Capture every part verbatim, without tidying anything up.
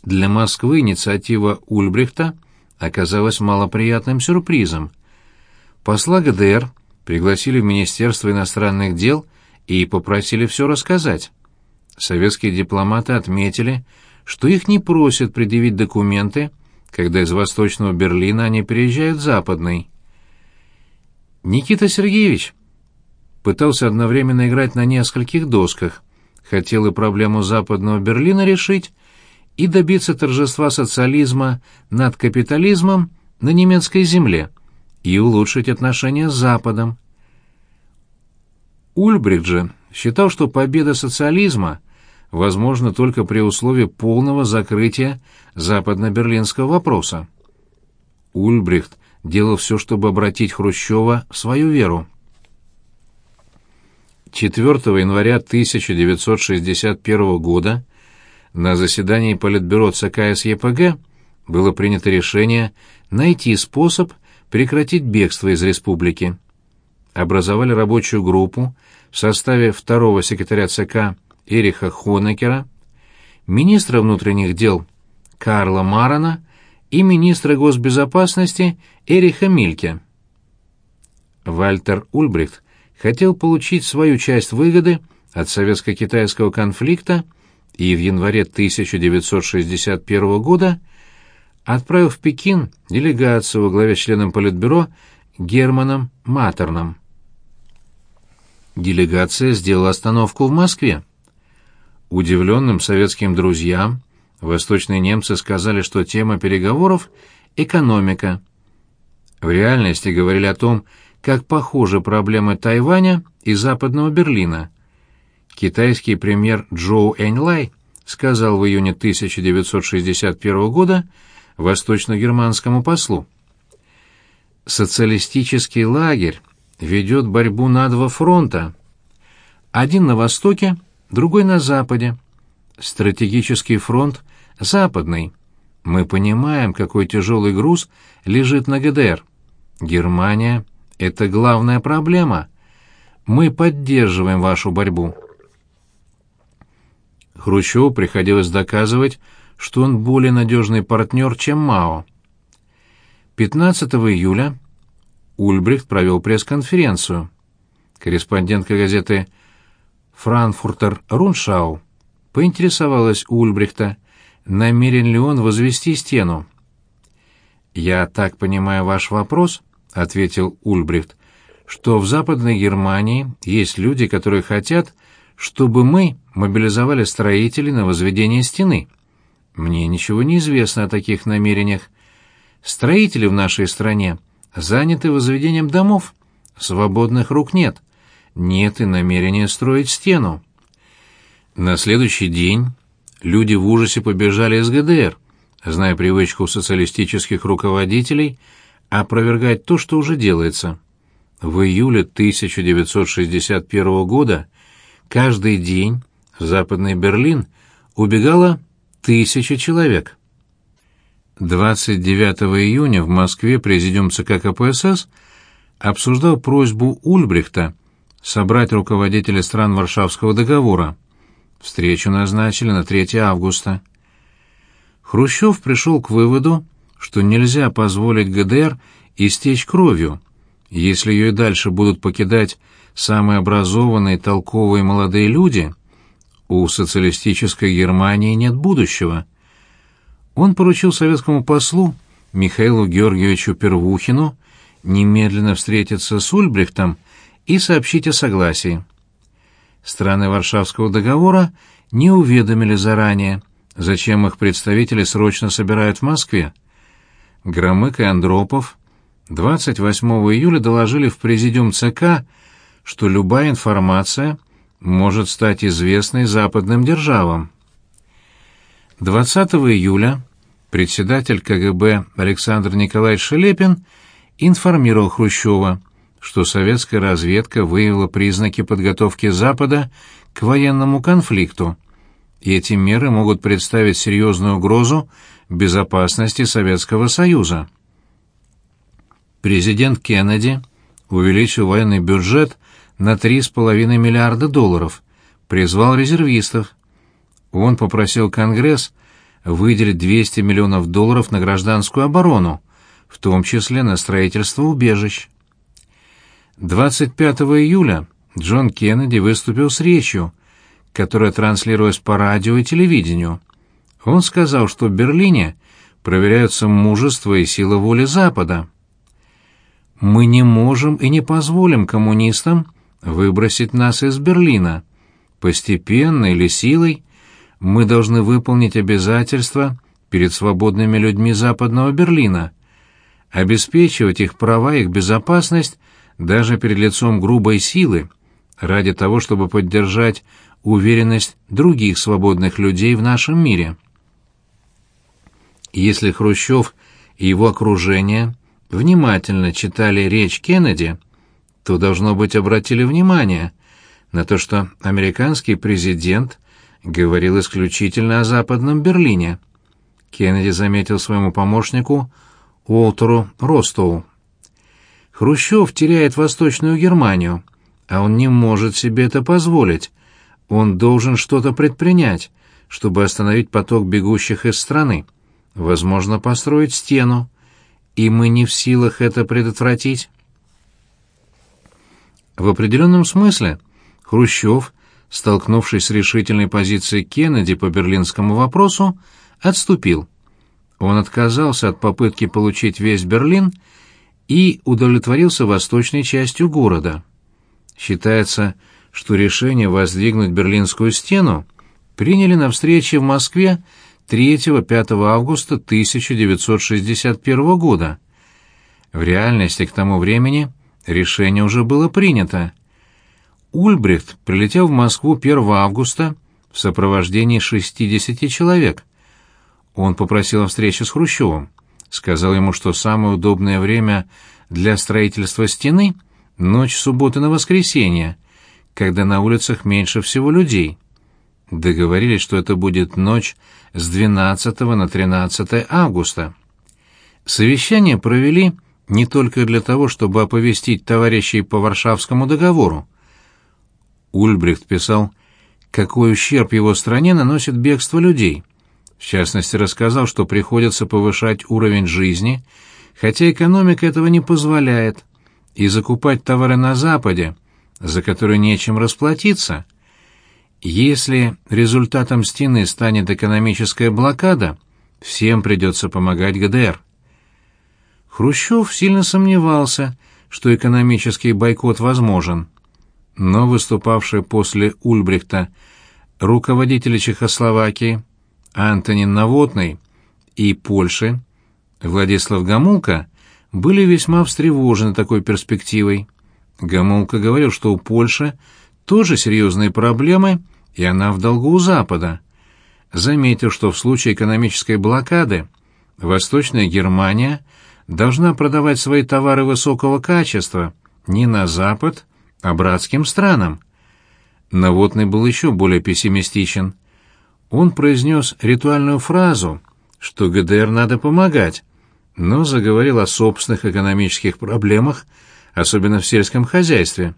Для Москвы инициатива Ульбрихта оказалась малоприятным сюрпризом. Посла ГДР пригласили в Министерство иностранных дел и попросили все рассказать. Советские дипломаты отметили, что их не просят предъявить документы, когда из Восточного Берлина они переезжают в Западный. Никита Сергеевич пытался одновременно играть на нескольких досках, хотел и проблему Западного Берлина решить, и добиться торжества социализма над капитализмом на немецкой земле, и улучшить отношения с Западом. Ульбрихт же считал, что победа социализма возможна только при условии полного закрытия западно-берлинского вопроса. Ульбрихт делал все, чтобы обратить Хрущева в свою веру. четвёртого января тысяча девятьсот шестьдесят первого года на заседании Политбюро ЦК СЕПГ было принято решение найти способ прекратить бегство из республики. Образовали рабочую группу в составе второго секретаря ЦК Эриха Хонекера, министра внутренних дел Карла Марана и министра госбезопасности Эриха Мильке. Вальтер Ульбрихт хотел получить свою часть выгоды от советско-китайского конфликта и в январе тысяча девятьсот шестьдесят первого года отправил в Пекин делегацию во главе с членом Политбюро Германом Маттерном. Делегация сделала остановку в Москве. Удивленным советским друзьям восточные немцы сказали, что тема переговоров — экономика. В реальности говорили о том, как похожи проблемы Тайваня и Западного Берлина. Китайский премьер Чжоу Эньлай сказал в июне тысяча девятьсот шестьдесят первого года восточно-германскому послу: «Социалистический лагерь ведет борьбу на два фронта. Один на востоке, другой на западе. Стратегический фронт западный. Мы понимаем, какой тяжелый груз лежит на ГДР. Германия — это главная проблема. Мы поддерживаем вашу борьбу». Хрущеву приходилось доказывать, что он более надежный партнер, чем Мао. пятнадцатого июля Ульбрихт провел пресс-конференцию. Корреспондентка газеты «Франкфуртер Рundschau» поинтересовалась у Ульбрихта, намерен ли он возвести стену. «Я так понимаю ваш вопрос», — ответил Ульбрихт, «что в Западной Германии есть люди, которые хотят, чтобы мы мобилизовали строителей на возведение стены. Мне ничего не известно о таких намерениях. Строители в нашей стране заняты возведением домов, свободных рук нет, нет и намерения строить стену». На следующий день люди в ужасе побежали из ГДР, зная привычку социалистических руководителей опровергать то, что уже делается. В июле тысяча девятьсот шестьдесят первого года каждый день в Западный Берлин убегало тысяча человек. двадцать девятого июня в Москве президиум ЦК КПСС обсуждал просьбу Ульбрихта собрать руководителей стран Варшавского договора. Встречу назначили на третьего августа. Хрущев пришел к выводу, что нельзя позволить ГДР истечь кровью, если ее и дальше будут покидать самые образованные, толковые молодые люди, у социалистической Германии нет будущего. Он поручил советскому послу Михаилу Георгиевичу Первухину немедленно встретиться с Ульбрихтом и сообщить о согласии. Страны Варшавского договора не уведомили заранее, зачем их представители срочно собирают в Москве. Громык и Андропов двадцать восьмого июля доложили в президиум ЦК, что любая информация может стать известной западным державам. двадцатого июля председатель КГБ Александр Николаевич Шелепин информировал Хрущева, что советская разведка выявила признаки подготовки Запада к военному конфликту, и эти меры могут представить серьезную угрозу безопасности Советского Союза. Президент Кеннеди увеличил военный бюджет на три с половиной миллиарда долларов, призвал резервистов. Он попросил Конгресс выделить двести миллионов долларов на гражданскую оборону, в том числе на строительство убежищ. двадцать пятого июля Джон Кеннеди выступил с речью, которая транслировалась по радио и телевидению. Он сказал, что в Берлине проверяются мужество и сила воли Запада. «Мы не можем и не позволим коммунистам выбросить нас из Берлина. Постепенно или силой мы должны выполнить обязательства перед свободными людьми Западного Берлина, обеспечивать их права и их безопасность даже перед лицом грубой силы, ради того, чтобы поддержать уверенность других свободных людей в нашем мире». Если Хрущев и его окружение внимательно читали речь Кеннеди, то, должно быть, обратили внимание на то, что американский президент говорил исключительно о Западном Берлине. Кеннеди заметил своему помощнику Уолтеру Ростоу: «Хрущев теряет Восточную Германию, а он не может себе это позволить. Он должен что-то предпринять, чтобы остановить поток бегущих из страны. Возможно, построить стену, и мы не в силах это предотвратить». В определенном смысле Хрущев, столкнувшись с решительной позицией Кеннеди по берлинскому вопросу, отступил. Он отказался от попытки получить весь Берлин и удовлетворился восточной частью города. Считается, что решение воздвигнуть Берлинскую стену приняли на встрече в Москве третьего-пятого августа тысяча девятьсот шестьдесят первого года. В реальности к тому времени решение уже было принято. Ульбрихт прилетел в Москву первого августа в сопровождении шестидесяти человек. Он попросил о встрече с Хрущевым, сказал ему, что самое удобное время для строительства стены — ночь субботы на воскресенье, когда на улицах меньше всего людей. Договорились, что это будет ночь с двенадцатого на тринадцатое августа. Совещание провели не только для того, чтобы оповестить товарищей по Варшавскому договору. Ульбрихт писал, какой ущерб его стране наносит бегство людей. В частности, рассказал, что приходится повышать уровень жизни, хотя экономика этого не позволяет, и закупать товары на Западе, за которые нечем расплатиться. Если результатом стены станет экономическая блокада, всем придется помогать ГДР. Хрущев сильно сомневался, что экономический бойкот возможен, но выступавшие после Ульбрихта руководители Чехословакии Антонин Новотный и Польши Владислав Гомулка были весьма встревожены такой перспективой. Гомулка говорил, что у Польши тоже серьезные проблемы, и она в долгу у Запада. Заметил, что в случае экономической блокады Восточная Германия должна продавать свои товары высокого качества не на Запад, а братским странам. Новотный был еще более пессимистичен. Он произнес ритуальную фразу, что ГДР надо помогать, но заговорил о собственных экономических проблемах, особенно в сельском хозяйстве.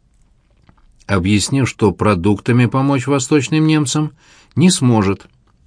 Объяснил, что продуктами помочь восточным немцам не сможет.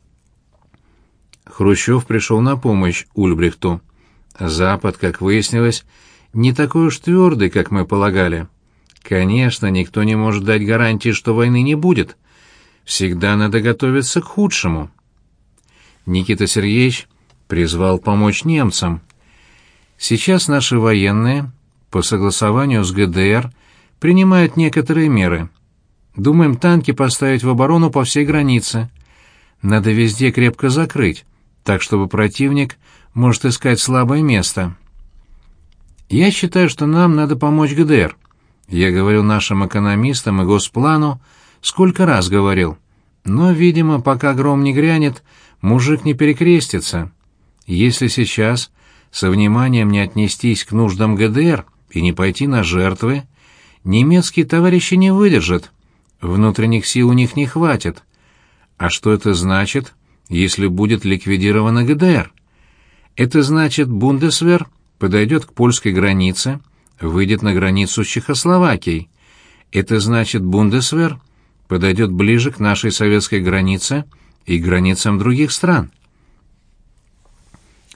Хрущев пришел на помощь Ульбрихту. Запад, как выяснилось, не такой уж твердый, как мы полагали. Конечно, никто не может дать гарантии, что войны не будет. Всегда надо готовиться к худшему. Никита Сергеевич призвал помочь немцам. Сейчас наши военные, по согласованию с ГДР, принимают некоторые меры. Думаем танки поставить в оборону по всей границе. Надо везде крепко закрыть, так чтобы противник может искать слабое место. Я считаю, что нам надо помочь ГДР. Я говорил нашим экономистам и Госплану, сколько раз говорил. Но, видимо, пока гром не грянет, мужик не перекрестится. Если сейчас со вниманием не отнестись к нуждам ГДР и не пойти на жертвы, немецкие товарищи не выдержат, внутренних сил у них не хватит. А что это значит, если будет ликвидирована ГДР? Это значит, Бундесвер подойдет к польской границе, выйдет на границу с Чехословакией. Это значит, Бундесвер подойдет ближе к нашей советской границе и к границам других стран.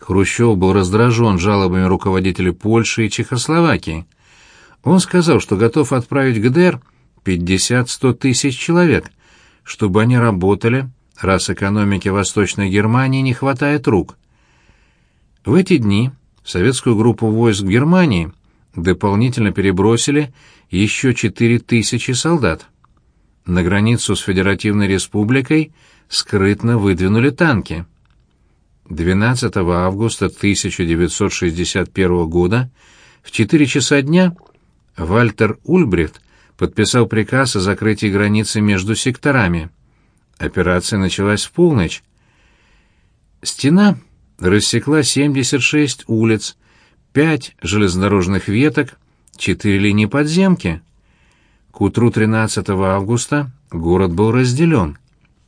Хрущев был раздражен жалобами руководителей Польши и Чехословакии. Он сказал, что готов отправить в ГДР пятьдесят-сто тысяч человек, чтобы они работали, раз экономике Восточной Германии не хватает рук. В эти дни в советскую группу войск в Германии дополнительно перебросили еще четыре тысячи солдат. На границу с Федеративной Республикой скрытно выдвинули танки. двенадцатого августа тысяча девятьсот шестьдесят первого года в четыре часа дня Вальтер Ульбрихт подписал приказ о закрытии границы между секторами. Операция началась в полночь. Стена рассекла семьдесят шесть улиц, пять железнодорожных веток, четыре линии подземки. К утру тринадцатого августа город был разделен.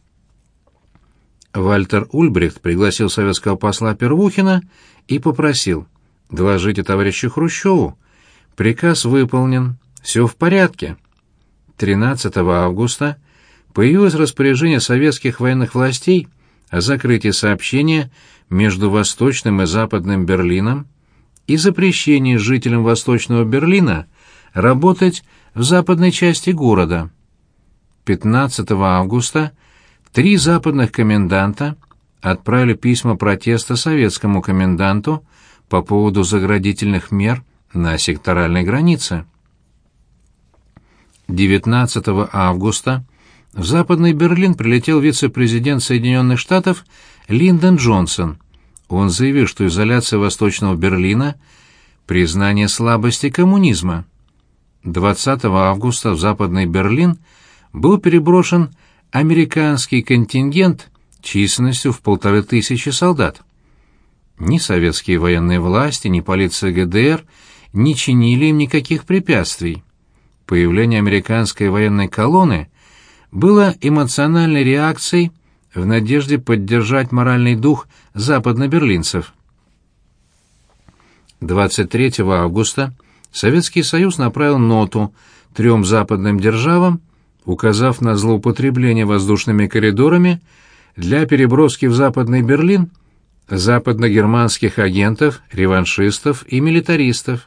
Вальтер Ульбрихт пригласил советского посла Первухина и попросил: «Доложите товарищу Хрущеву. Приказ выполнен. Все в порядке». тринадцатого августа появилось распоряжение советских военных властей о закрытии сообщения между Восточным и Западным Берлином и запрещении жителям Восточного Берлина работать в западной части города. пятнадцатого августа три западных коменданта отправили письма протеста советскому коменданту по поводу заградительных мер на секторальной границе. девятнадцатого августа в Западный Берлин прилетел вице-президент Соединенных Штатов Линдон Джонсон. Он заявил, что изоляция Восточного Берлина – признание слабости коммунизма. двадцатого августа в Западный Берлин был переброшен американский контингент численностью в полторы тысячи солдат. Ни советские военные власти, ни полиция ГДР не чинили им никаких препятствий. Появление американской военной колонны было эмоциональной реакцией в надежде поддержать моральный дух западноберлинцев. двадцать третьего августа Советский Союз направил ноту трем западным державам, указав на злоупотребление воздушными коридорами для переброски в Западный Берлин западно-германских агентов, реваншистов и милитаристов.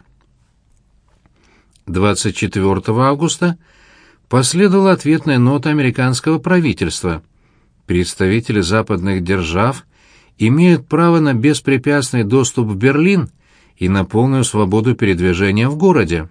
двадцать четвёртого августа последовала ответная нота американского правительства. Представители западных держав имеют право на беспрепятственный доступ в Берлин и на полную свободу передвижения в городе.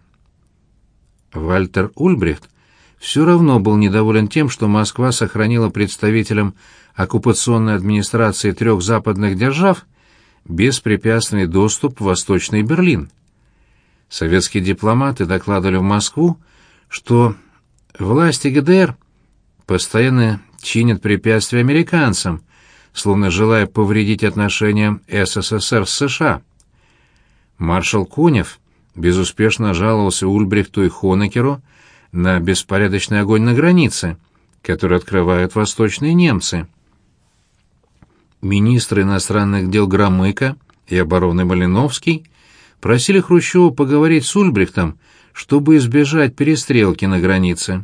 Вальтер Ульбрихт все равно был недоволен тем, что Москва сохранила представителям оккупационной администрации трех западных держав беспрепятственный доступ в Восточный Берлин. Советские дипломаты докладывали в Москву, что власти ГДР постоянно чинят препятствия американцам, словно желая повредить отношениям СССР с США. Маршал Конев безуспешно жаловался Ульбрихту и Хонекеру на беспорядочный огонь на границе, который открывают восточные немцы. Министры иностранных дел Громыко и обороны Малиновский просили Хрущева поговорить с Ульбрихтом, чтобы избежать перестрелки на границе.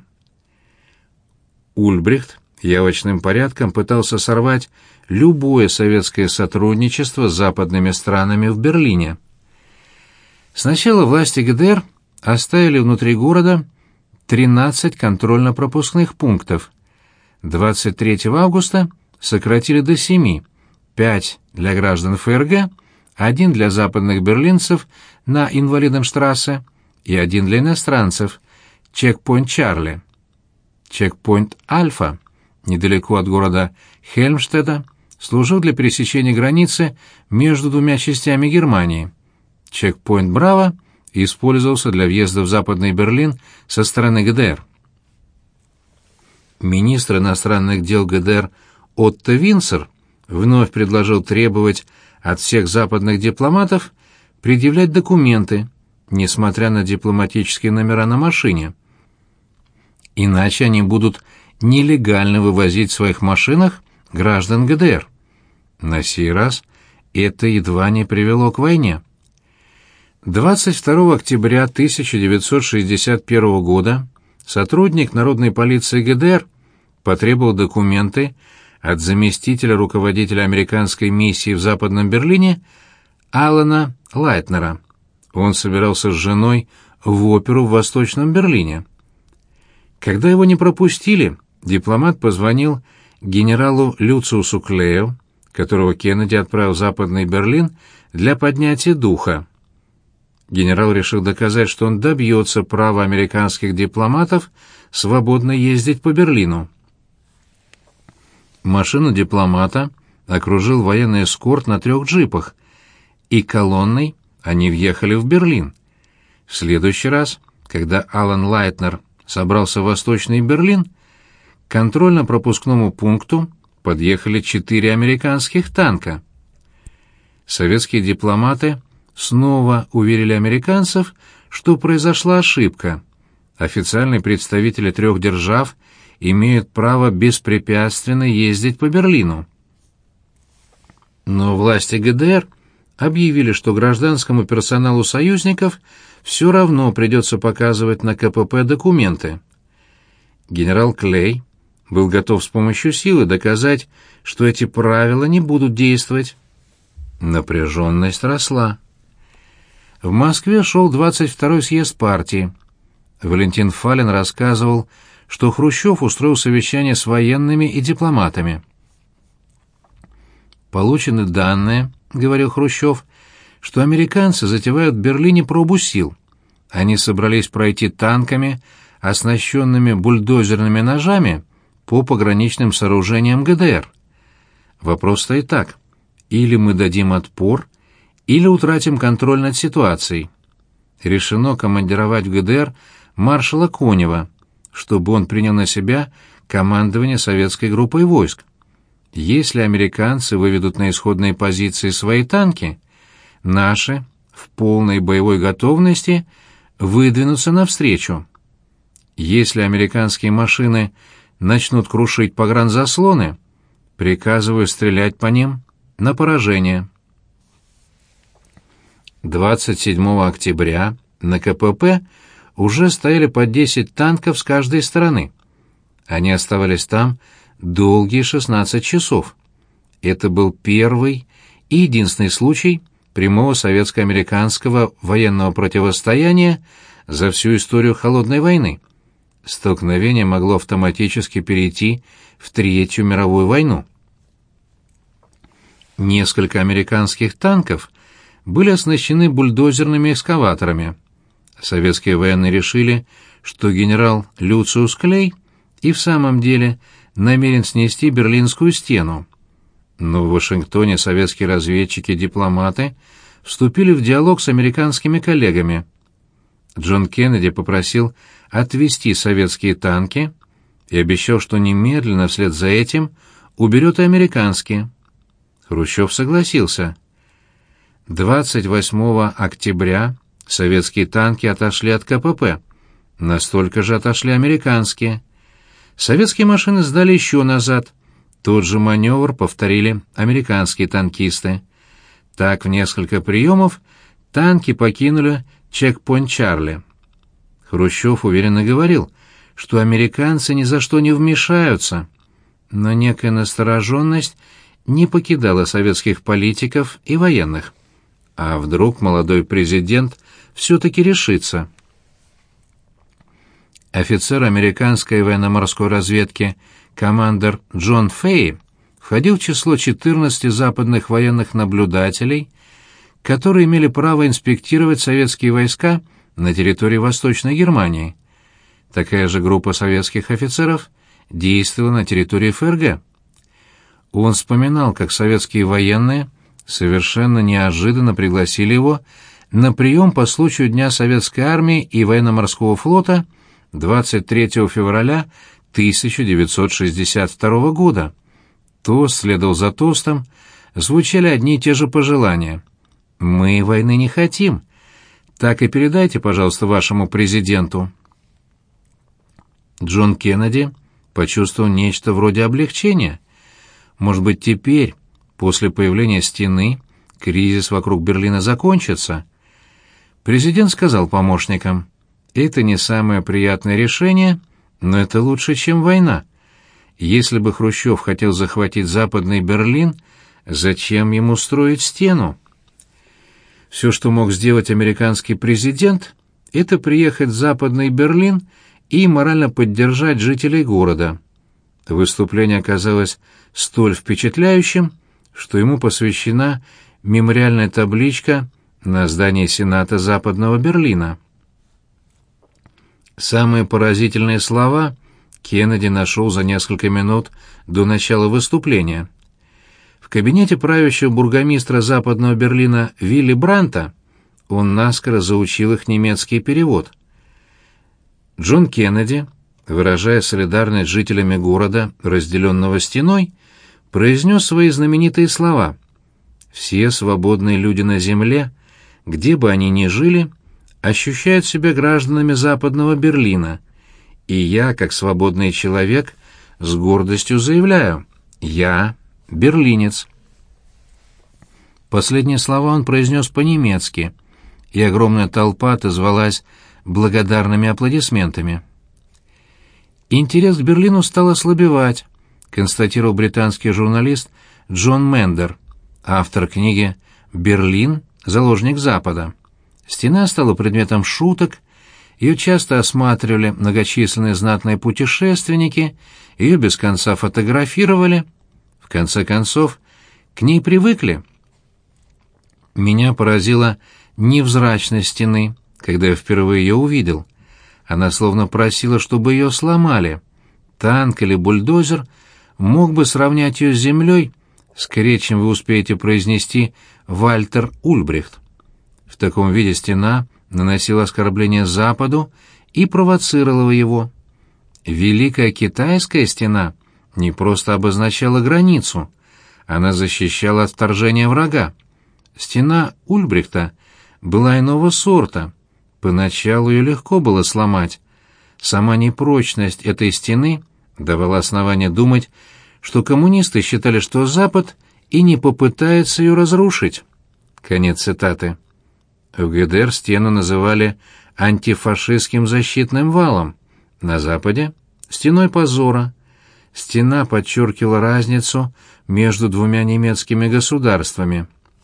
Ульбрихт явочным порядком пытался сорвать любое советское сотрудничество с западными странами в Берлине. Сначала власти ГДР оставили внутри города тринадцать контрольно-пропускных пунктов. двадцать третьего августа сократили до семи, пять для граждан ФРГ, один для западных берлинцев на Инвалиденштрассе и один для иностранцев, чекпоинт Чарли. Чекпоинт Альфа, недалеко от города Хельмштедта, служил для пересечения границы между двумя частями Германии. Чекпоинт Браво использовался для въезда в Западный Берлин со стороны ГДР. Министр иностранных дел ГДР Отто Винцер вновь предложил требовать от всех западных дипломатов предъявлять документы, несмотря на дипломатические номера на машине. Иначе они будут нелегально вывозить в своих машинах граждан ГДР. На сей раз это едва не привело к войне. двадцать второго октября тысяча девятьсот шестьдесят первого года сотрудник народной полиции ГДР потребовал документы от заместителя руководителя американской миссии в Западном Берлине Алана Лайтнера. Он собирался с женой в оперу в Восточном Берлине. Когда его не пропустили, дипломат позвонил генералу Люциусу Клею, которого Кеннеди отправил в Западный Берлин для поднятия духа. Генерал решил доказать, что он добьется права американских дипломатов свободно ездить по Берлину. Машину дипломата окружил военный эскорт на трех джипах, и колонной они въехали в Берлин. В следующий раз, когда Алан Лайтнер собрался в Восточный Берлин, к контрольно-пропускному пункту подъехали четыре американских танка. Советские дипломаты снова уверили американцев, что произошла ошибка. Официальные представители трех держав имеют право беспрепятственно ездить по Берлину. Но власти ГДР объявили, что гражданскому персоналу союзников все равно придется показывать на КПП документы. Генерал Клей был готов с помощью силы доказать, что эти правила не будут действовать. Напряженность росла. В Москве шел двадцать второй съезд партии. Валентин Фалин рассказывал, что Хрущев устроил совещание с военными и дипломатами. «Получены данные, — говорил Хрущев, — что американцы затевают в Берлине пробу сил. Они собрались пройти танками, оснащенными бульдозерными ножами, по пограничным сооружениям ГДР. Вопрос стоит так: или мы дадим отпор, или утратим контроль над ситуацией. Решено командировать в ГДР маршала Конева, чтобы он принял на себя командование советской группой войск. Если американцы выведут на исходные позиции свои танки, наши в полной боевой готовности выдвинутся навстречу. Если американские машины начнут крушить погранзаслоны, приказываю стрелять по ним на поражение». двадцать седьмого октября на КПП уже стояли по десять танков с каждой стороны. Они оставались там долгие шестнадцать часов. Это был первый и единственный случай прямого советско-американского военного противостояния за всю историю Холодной войны. Столкновение могло автоматически перейти в Третью мировую войну. Несколько американских танков были оснащены бульдозерными экскаваторами. Советские военные решили, что генерал Люциус Клей и в самом деле намерен снести Берлинскую стену. Но в Вашингтоне советские разведчики и дипломаты вступили в диалог с американскими коллегами. Джон Кеннеди попросил отвести советские танки и обещал, что немедленно вслед за этим уберет и американские. Хрущев согласился. двадцать восьмого октября советские танки отошли от КПП. Настолько же отошли американские. Советские машины сдали еще назад. Тот же маневр повторили американские танкисты. Так в несколько приемов танки покинули чекпоинт Чарли. Хрущев уверенно говорил, что американцы ни за что не вмешаются, но некая настороженность не покидала советских политиков и военных. А вдруг молодой президент все-таки решится? Офицер американской военно-морской разведки командир Джон Фей входил в число четырнадцати западных военных наблюдателей, которые имели право инспектировать советские войска на территории Восточной Германии. Такая же группа советских офицеров действовала на территории ФРГ. Он вспоминал, как советские военные совершенно неожиданно пригласили его на прием по случаю Дня Советской Армии и Военно-Морского флота двадцать третьего февраля тысяча девятьсот шестьдесят второго года. Тост следовал за тостом, звучали одни и те же пожелания. «Мы войны не хотим. Так и передайте, пожалуйста, вашему президенту». Джон Кеннеди почувствовал нечто вроде облегчения. Может быть, теперь, после появления стены, кризис вокруг Берлина закончится. Президент сказал помощникам: «Это не самое приятное решение, но это лучше, чем война. Если бы Хрущев хотел захватить Западный Берлин, зачем ему строить стену?» Все, что мог сделать американский президент, это приехать в Западный Берлин и морально поддержать жителей города. Выступление оказалось столь впечатляющим, что ему посвящена мемориальная табличка на здании Сената Западного Берлина. Самые поразительные слова Кеннеди нашел за несколько минут до начала выступления. В кабинете правящего бургомистра Западного Берлина Вилли Бранта он наскоро заучил их немецкий перевод. Джон Кеннеди, выражая солидарность с жителями города, разделенного стеной, произнес свои знаменитые слова: «Все свободные люди на земле, где бы они ни жили, ощущают себя гражданами Западного Берлина, и я, как свободный человек, с гордостью заявляю: я берлинец». Последние слова он произнес по-немецки, и огромная толпа отозвалась благодарными аплодисментами. Интерес к Берлину стал ослабевать, констатировал британский журналист Джон Мендер, автор книги «Берлин. Заложник Запада». Стена стала предметом шуток, ее часто осматривали многочисленные знатные путешественники, ее без конца фотографировали. В конце концов, к ней привыкли. Меня поразила невзрачность стены, когда я впервые ее увидел. Она словно просила, чтобы ее сломали. Танк или бульдозер мог бы сравнять ее с землей, скорее, чем вы успеете произнести «Вальтер Ульбрихт». В таком виде стена наносила оскорбление Западу и провоцировала его. Великая Китайская стена не просто обозначала границу, она защищала от вторжения врага. Стена Ульбрихта была иного сорта. Поначалу ее легко было сломать. Сама непрочность этой стены давала основание думать, что коммунисты считали, что Запад и не попытается ее разрушить. Конец цитаты. В ГДР стену называли антифашистским защитным валом, на Западе — стеной позора. Стена подчеркивала разницу между двумя немецкими государствами.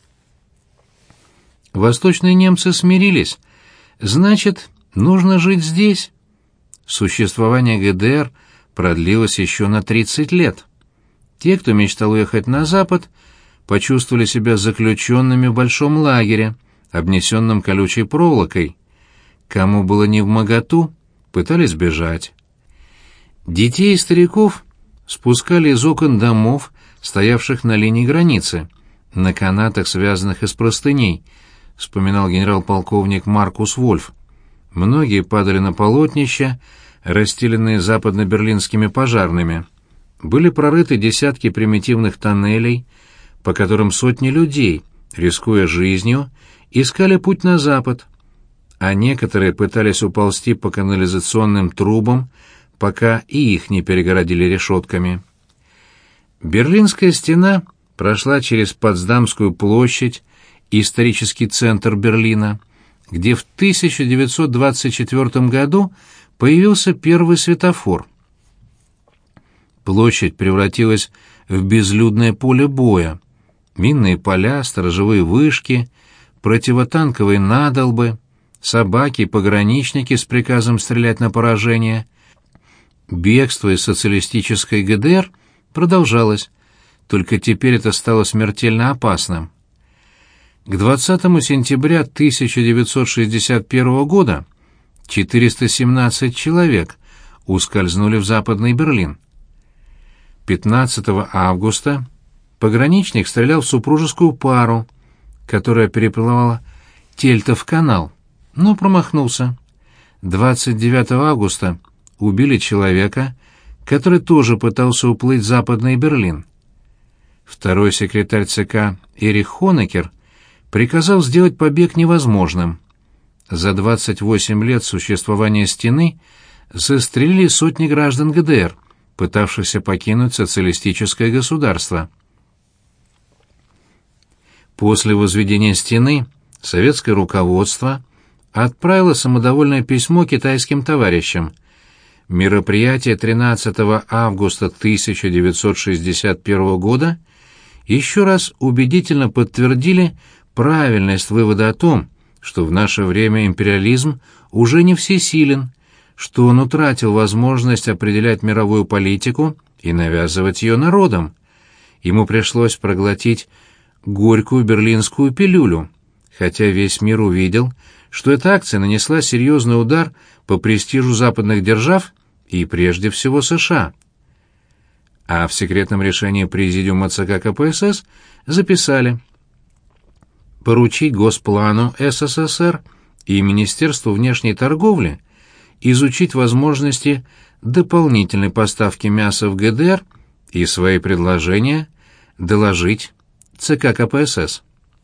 Восточные немцы смирились. Значит, нужно жить здесь. Существование ГДР продлилось еще на тридцать лет. Те, кто мечтал уехать на Запад, почувствовали себя заключенными в большом лагере, обнесенном колючей проволокой. Кому было невмоготу, пытались бежать. Детей и стариков спускали из окон домов, стоявших на линии границы, на канатах, связанных из простыней, вспоминал генерал-полковник Маркус Вольф. Многие падали на полотнища, расстеленные западно-берлинскими пожарными. Были прорыты десятки примитивных тоннелей, по которым сотни людей, рискуя жизнью, искали путь на запад, а некоторые пытались уползти по канализационным трубам, пока и их не перегородили решетками. Берлинская стена прошла через Потсдамскую площадь и исторический центр Берлина, где в тысяча девятьсот двадцать четвёртом году появился первый светофор. Площадь превратилась в безлюдное поле боя. Минные поля, сторожевые вышки, противотанковые надолбы, собаки и пограничники с приказом стрелять на поражение. Бегство из социалистической ГДР продолжалось, только теперь это стало смертельно опасным. К двадцатому сентября тысяча девятьсот шестьдесят первого года четыреста семнадцать человек ускользнули в Западный Берлин. пятнадцатого августа пограничник стрелял в супружескую пару, которая переплывала Тельтов канал, но промахнулся. двадцать девятого августа убили человека, который тоже пытался уплыть в Западный Берлин. Второй секретарь ЦК Эрих Хонекер приказал сделать побег невозможным. За двадцать восемь лет существования стены застрелили сотни граждан ГДР, пытавшихся покинуть социалистическое государство. После возведения стены советское руководство отправило самодовольное письмо китайским товарищам. Мероприятия тринадцатого августа тысяча девятьсот шестьдесят первого года еще раз убедительно подтвердили правильность вывода о том, что в наше время империализм уже не всесилен, что он утратил возможность определять мировую политику и навязывать ее народам. Ему пришлось проглотить горькую берлинскую пилюлю, хотя весь мир увидел, что эта акция нанесла серьезный удар по престижу западных держав и прежде всего США. А в секретном решении Президиума ЦК КПСС записали: поручить Госплану СССР и Министерству внешней торговли изучить возможности дополнительной поставки мяса в ГДР и свои предложения доложить ЦК КПСС.